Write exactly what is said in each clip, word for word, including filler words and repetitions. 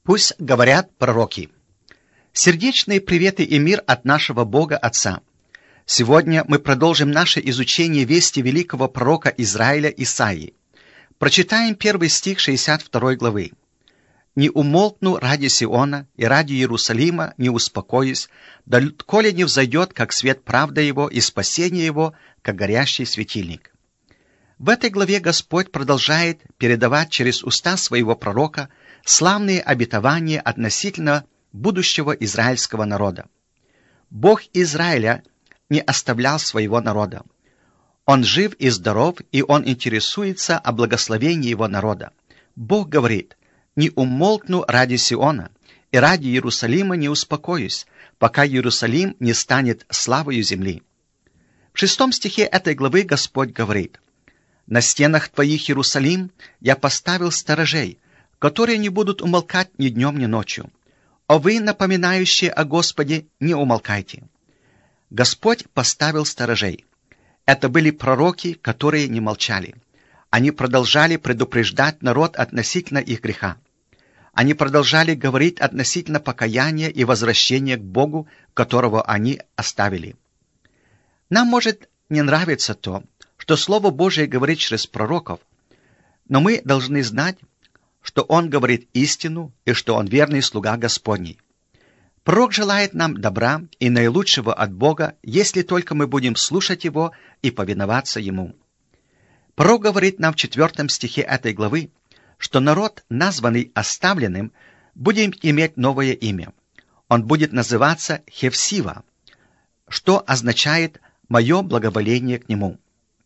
Пусть говорят пророки. Сердечные приветы и мир от нашего Бога Отца. Сегодня мы продолжим наше изучение вести великого пророка Израиля Исаии. Прочитаем первый стих шестьдесят второй главы. «Не умолкну ради Сиона и ради Иерусалима не успокоюсь, доколе не взойдет, как свет правда его и спасение его, как горящий светильник». В этой главе Господь продолжает передавать через уста своего пророка славные обетования относительно будущего израильского народа. Бог Израиля не оставлял своего народа. Он жив и здоров, и он интересуется о благословении его народа. Бог говорит: «Не умолкну ради Сиона, и ради Иерусалима не успокоюсь, пока Иерусалим не станет славою земли». В шестом стихе этой главы Господь говорит: «На стенах твоих, Иерусалим, я поставил сторожей, которые не будут умолкать ни днем, ни ночью. О вы, напоминающие о Господе, не умолкайте». Господь поставил сторожей. Это были пророки, которые не молчали. Они продолжали предупреждать народ относительно их греха. Они продолжали говорить относительно покаяния и возвращения к Богу, которого они оставили. Нам может не нравиться то, что Слово Божие говорит через пророков, но мы должны знать, что Он говорит истину и что Он верный слуга Господний. Пророк желает нам добра и наилучшего от Бога, если только мы будем слушать Его и повиноваться Ему. Пророк говорит нам в четвертом стихе этой главы, что народ, названный оставленным, будет иметь новое имя. Он будет называться Хевсива, что означает «мое благоволение к нему».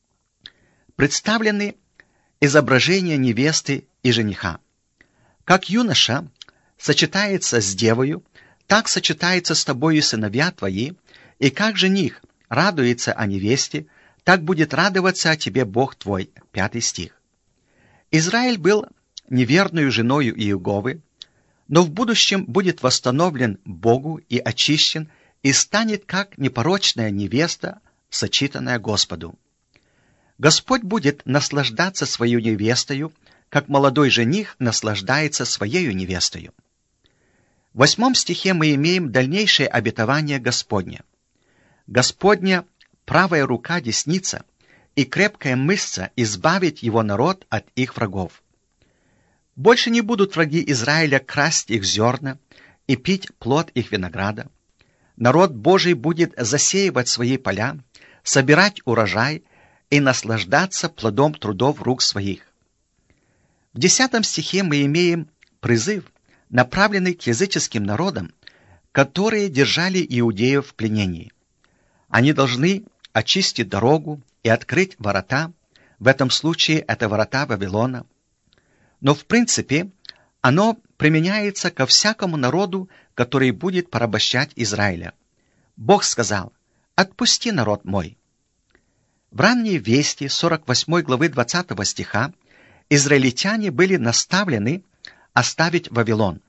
Представлены изображения невесты и жениха. Как юноша сочетается с девою, так сочетается с тобою сыновья твои, и как жених радуется о невесте, так будет радоваться о тебе Бог твой. Пятый стих. Израиль был неверную женою Иеговы, но в будущем будет восстановлен Богу и очищен, и станет как непорочная невеста, сочетанная Господу. Господь будет наслаждаться своей невестою, как молодой жених наслаждается своею невестою. В восьмом стихе мы имеем дальнейшее обетование Господне. Господня правая рука десница и крепкая мышца избавит его народ от их врагов. Больше не будут враги Израиля красть их зерна и пить плод их винограда. Народ Божий будет засеивать свои поля, собирать урожай и наслаждаться плодом трудов рук своих. В десятом стихе мы имеем призыв, направленный к языческим народам, которые держали иудеев в пленении. Они должны очистить дорогу и открыть ворота, в этом случае это ворота Вавилона. Но в принципе оно применяется ко всякому народу, который будет порабощать Израиля. Бог сказал: «Отпусти народ мой». В ранней вести сорок восьмой главы двадцатого стиха израильтяне были наставлены оставить Вавилон.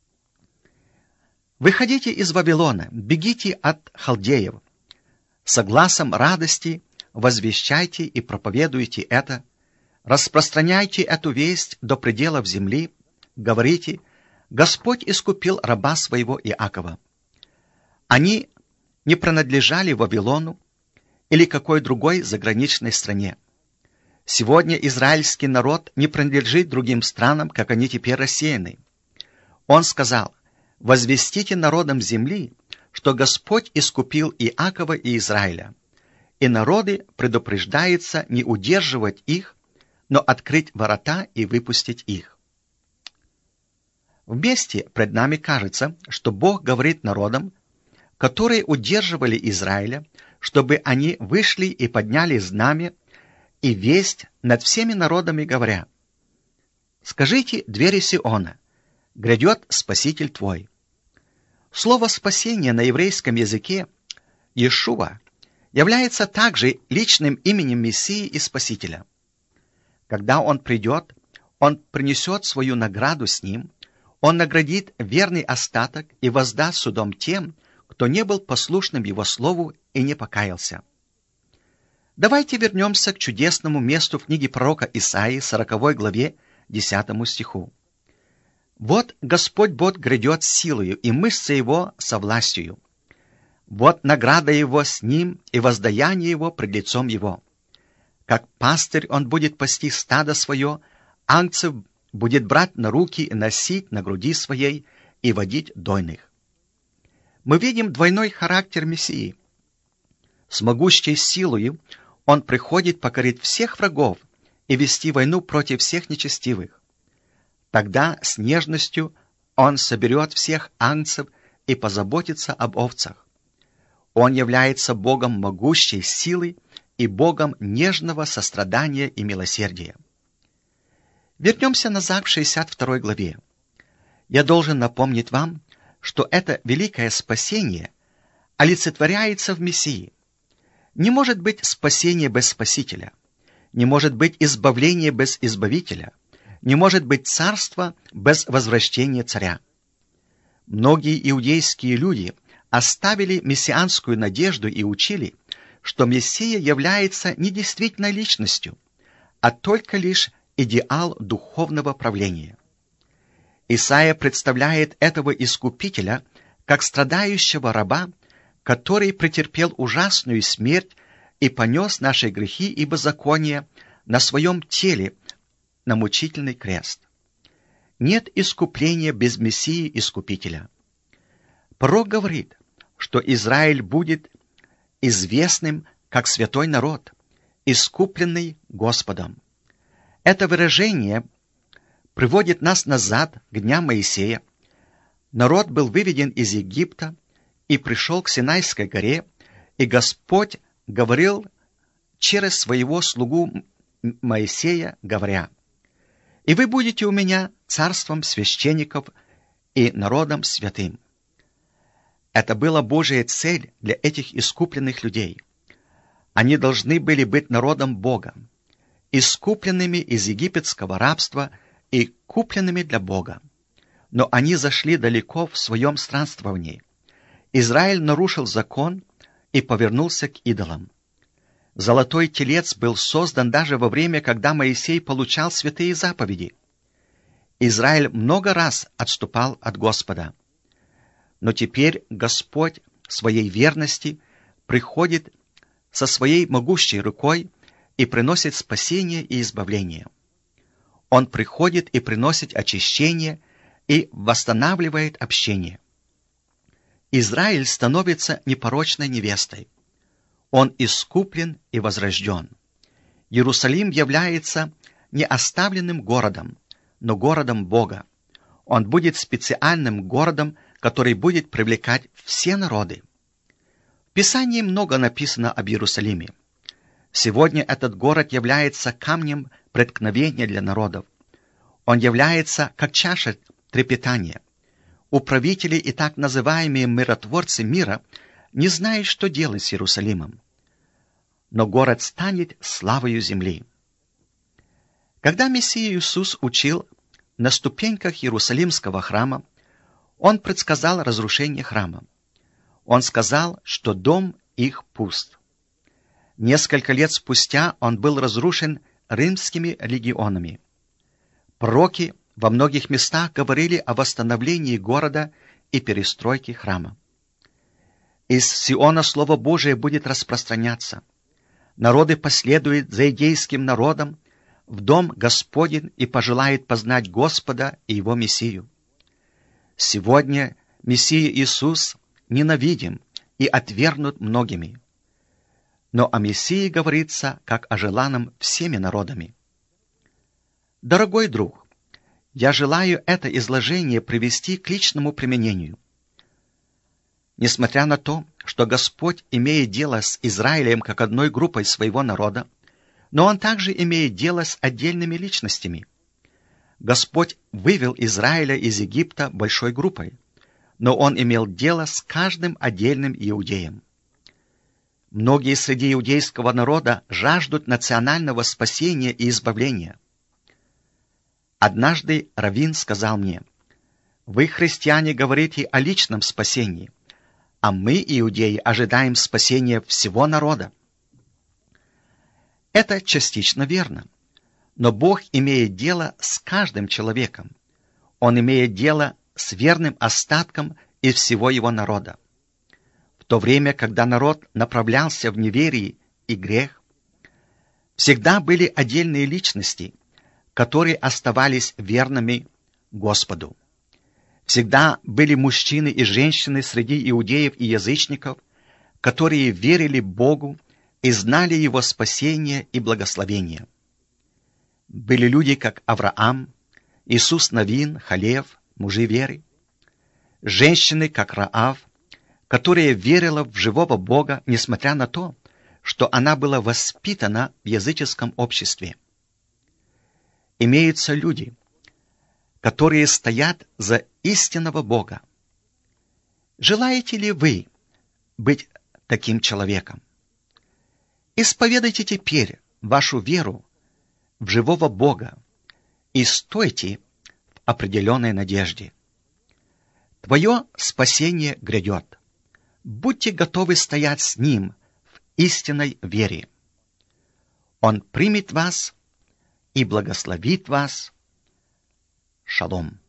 «Выходите из Вавилона, бегите от халдеев. С гласом радости возвещайте и проповедуйте это, распространяйте эту весть до пределов земли, говорите: Господь искупил раба своего Иакова». Они не принадлежали Вавилону или какой другой заграничной стране. Сегодня израильский народ не принадлежит другим странам, как они теперь рассеяны. Он сказал: «Возвестите народам земли, что Господь искупил Иакова и Израиля». И народы предупреждаются не удерживать их, но открыть ворота и выпустить их. Вместе пред нами кажется, что Бог говорит народам, которые удерживали Израиля, чтобы они вышли и подняли знамя и весть над всеми народами, говоря: «Скажите двери Сиона, грядет Спаситель твой». Слово «спасение» на еврейском языке «Иешуа» является также личным именем Мессии и Спасителя. Когда Он придет, Он принесет свою награду с Ним, Он наградит верный остаток и воздаст судом тем, кто не был послушным Его слову и не покаялся. Давайте вернемся к чудесному месту в книге пророка Исаии, сороковой главе, десятому стиху. Вот Господь Бог грядет с силою, и мышцы его со властью. Вот награда его с ним, и воздаяние его пред лицом его. Как пастырь он будет пасти стадо свое, агнцев будет брать на руки и носить на груди своей, и водить дойных. Мы видим двойной характер Мессии. С могущей силою он приходит покорить всех врагов и вести войну против всех нечестивых. Тогда с нежностью он соберет всех агнцев и позаботится об овцах. Он является Богом могущей силы и Богом нежного сострадания и милосердия. Вернемся назад к шестьдесят второй главе. Я должен напомнить вам, что это великое спасение олицетворяется в Мессии. Не может быть спасения без Спасителя, не может быть избавления без Избавителя, не может быть царства без возвращения царя. Многие иудейские люди оставили мессианскую надежду и учили, что Мессия является не действительной личностью, а только лишь идеал духовного правления. Исаия представляет этого Искупителя как страдающего раба, который претерпел ужасную смерть и понес наши грехи и беззакония на своем теле на мучительный крест. Нет искупления без Мессии Искупителя. Пророк говорит, что Израиль будет известным как святой народ, искупленный Господом. Это выражение приводит нас назад к дням Моисея. Народ был выведен из Египта и пришел к Синайской горе, и Господь говорил через своего слугу Моисея, говоря: «И вы будете у меня царством священников и народом святым». Это была Божья цель для этих искупленных людей. Они должны были быть народом Бога, искупленными из египетского рабства и купленными для Бога. Но они зашли далеко в своем странствовании. Израиль нарушил закон и повернулся к идолам. Золотой телец был создан даже во время, когда Моисей получал святые заповеди. Израиль много раз отступал от Господа. Но теперь Господь своей верности приходит со своей могущей рукой и приносит спасение и избавление. Он приходит и приносит очищение и восстанавливает общение. Израиль становится непорочной невестой. Он искуплен и возрожден. Иерусалим является не оставленным городом, но городом Бога. Он будет специальным городом, который будет привлекать все народы. В Писании много написано об Иерусалиме. Сегодня этот город является камнем преткновения для народов. Он является как чаша трепетания. Управители и так называемые миротворцы мира не знают, что делать с Иерусалимом. Но город станет славою земли. Когда Мессия Иисус учил на ступеньках Иерусалимского храма, Он предсказал разрушение храма. Он сказал, что дом их пуст. Несколько лет спустя он был разрушен римскими легионами. Пророки во многих местах говорили о восстановлении города и перестройке храма. Из Сиона Слово Божие будет распространяться. Народы последуют за идейским народом в дом Господень и пожелают познать Господа и Его Мессию. Сегодня Мессия Иисус ненавидим и отвергнут многими. Но о Мессии говорится, как о желанном всеми народами. Дорогой друг, я желаю это изложение привести к личному применению. Несмотря на то, что Господь имеет дело с Израилем как одной группой своего народа, но Он также имеет дело с отдельными личностями. Господь вывел Израиля из Египта большой группой, но Он имел дело с каждым отдельным иудеем. Многие среди иудейского народа жаждут национального спасения и избавления. Однажды раввин сказал мне: «Вы, христиане, говорите о личном спасении, а мы, иудеи, ожидаем спасения всего народа». Это частично верно, но Бог имеет дело с каждым человеком. Он имеет дело с верным остатком из всего его народа. В то время, когда народ направлялся в неверие и грех, всегда были отдельные личности, которые оставались верными Господу. Всегда были мужчины и женщины среди иудеев и язычников, которые верили Богу и знали Его спасение и благословение. Были люди, как Авраам, Иисус Навин, Халев, мужи веры. Женщины, как Раав, которая верила в живого Бога, несмотря на то, что она была воспитана в языческом обществе. Имеются люди, которые стоят за истинного Бога. Желаете ли вы быть таким человеком? Исповедайте теперь вашу веру в живого Бога и стойте в определенной надежде. Твое спасение грядет. Будьте готовы стоять с Ним в истинной вере. Он примет вас и благословит вас. Шалом.